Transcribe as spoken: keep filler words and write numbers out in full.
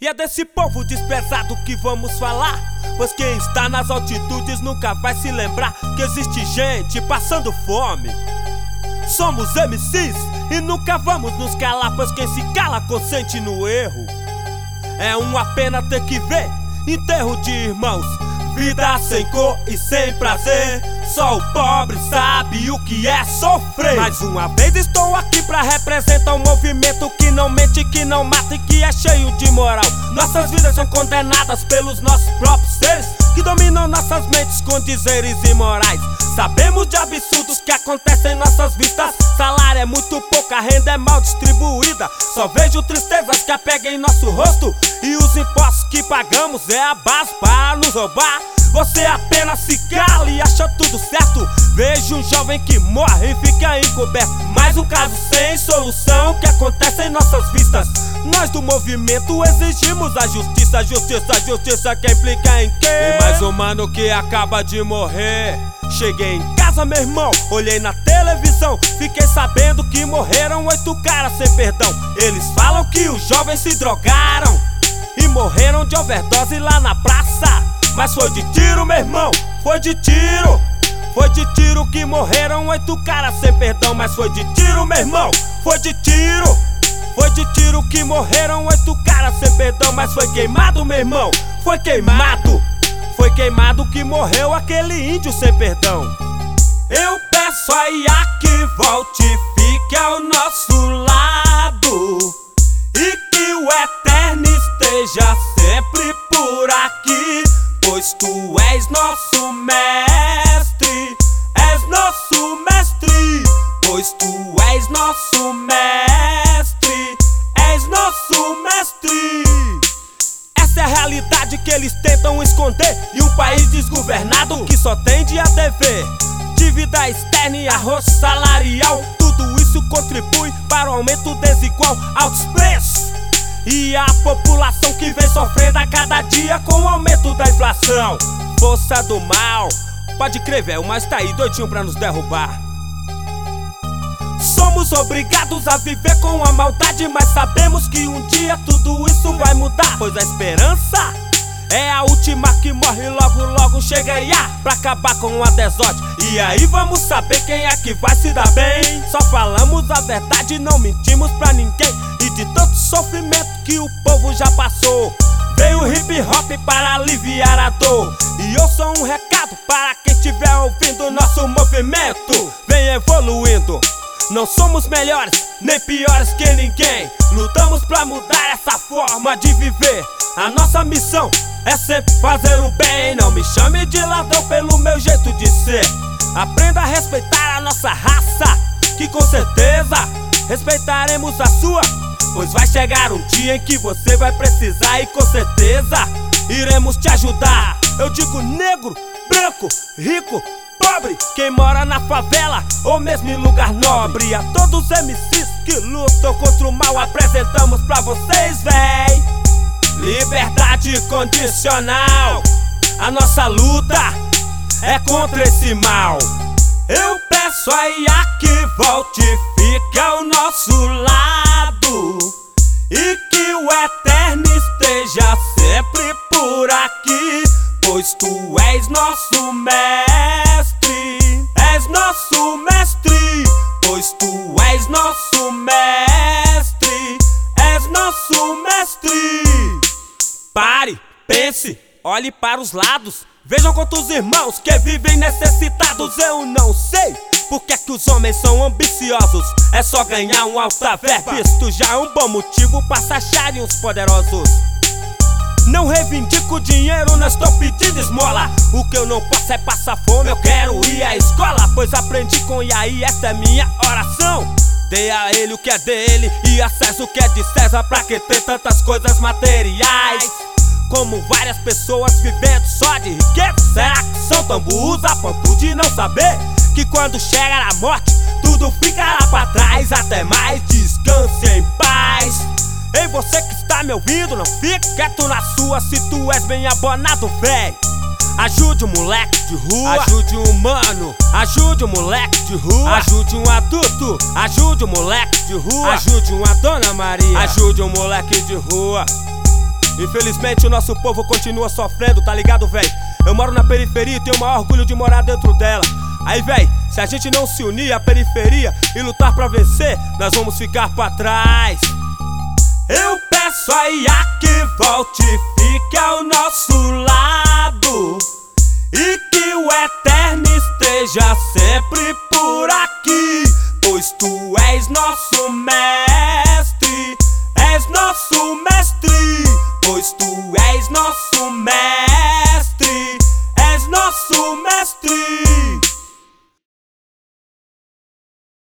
E é desse povo desprezado que vamos falar, pois quem está nas altitudes nunca vai se lembrar que existe gente passando fome. Somos M Cs e nunca vamos nos calar, pois quem se cala consente no erro. É uma pena ter que ver enterro de irmãos, vida sem cor e sem prazer. Só o pobre sabe o que é sofrer. Mais uma vez estou aqui pra representar um movimento que não mente, que não mata e que é cheio de moral. Nossas vidas são condenadas pelos nossos próprios seres, que dominam nossas mentes com dizeres imorais. Sabemos de absurdos que acontecem em nossas vistas. Salário é muito pouco, a renda é mal distribuída. Só vejo tristezas que apegam em nosso rosto, e os impostos que pagamos é a base para nos roubar. Você apenas se cala e acha tudo certo. Vejo um jovem que morre e fica encoberto. Mais um caso sem solução que acontece em nossas vistas. Nós do movimento exigimos a justiça, justiça, justiça que implica em quê? E mais um mano que acaba de morrer. Cheguei em casa, meu irmão, olhei na televisão, fiquei sabendo que morreram oito caras sem perdão. Eles falam que os jovens se drogaram e morreram de overdose lá na praça. Mas foi de tiro, meu irmão, foi de tiro. Foi de tiro que morreram oito caras sem perdão. Mas foi de tiro, meu irmão, foi de tiro. Foi de tiro que morreram oito caras sem perdão. Mas foi queimado, meu irmão, foi queimado. Foi queimado que morreu aquele índio sem perdão. Eu peço a Iá que volte e fique ao nosso lado, e que o Eterno esteja sempre por aqui, pois tu és nosso mestre, és nosso mestre, pois tu és nosso mestre, és nosso mestre. Essa é a realidade que eles tentam esconder, e um país desgovernado que só tende a dever. Dívida externa e arroz salarial, tudo isso contribui para o aumento desigual, altos preços, e a população que vem sofrendo a cada dia com o aumento da inflação. Força do mal, pode crer, velho, mas tá aí doidinho pra nos derrubar. Somos obrigados a viver com a maldade, mas sabemos que um dia tudo isso vai mudar, pois a esperança é a última que morre. Logo, logo chega Iá pra acabar com a desordem, e aí vamos saber quem é que vai se dar bem. Só falamos a verdade, não mentimos pra ninguém, e de tanto sofrimento que o povo já passou, veio o hip hop para aliviar a dor. E eu sou um recado para quem estiver ouvindo nosso movimento: vem evoluindo. Não somos melhores nem piores que ninguém. Lutamos pra mudar essa forma de viver. A nossa missão é sempre fazer o bem. Não me chame de ladrão pelo meu jeito de ser. Aprenda a respeitar a nossa raça, que com certeza respeitaremos a sua, pois vai chegar um dia em que você vai precisar, e com certeza iremos te ajudar. Eu digo negro, branco, rico, pobre, quem mora na favela ou mesmo em lugar nobre. A todos os M Cs que lutam contra o mal, apresentamos pra vocês, véi, liberdade condicional. A nossa luta é contra esse mal. Eu peço a Iá que volte e fique ao nosso lado, e que o Eterno esteja sempre por aqui, pois tu és nosso mestre, és nosso mestre, pois tu és nosso mestre, és nosso mestre. Pare, pense, olhe para os lados, vejam quantos irmãos que vivem necessitados. Eu não sei porque é que os homens são ambiciosos, é só ganhar um alta verba, isto já é um bom motivo para se acharem uns poderosos. Não reivindico dinheiro, não estou pedindo esmola. O que eu não posso é passar fome, eu quero ir à escola, pois aprendi com Iá e esta é minha oração: dê a ele o que é dele e a César o que é de César. Pra que ter tantas coisas materiais, como várias pessoas vivendo só de riqueza? Será que são tão burros a ponto de não saber que quando chegar a morte tudo ficará pra trás? Até mais, descanse em paz. Ei, você que está me ouvindo, não fique quieto na sua, se tu és bem abonado, véi. Ajude um moleque de rua, ajude um humano, ajude um moleque de rua, ajude um adulto, ajude um moleque de rua, ajude uma Dona Maria, ajude um moleque de rua. Infelizmente o nosso povo continua sofrendo, tá ligado, véi? Eu moro na periferia e tenho o maior orgulho de morar dentro dela. Aí, véi, se a gente não se unir à periferia e lutar pra vencer, nós vamos ficar pra trás. Eu peço a Iá que volte e fique ao nosso lado, e que o Eterno esteja sempre por aqui, pois tu és nosso mestre, és nosso mestre, pois tu és nosso mestre.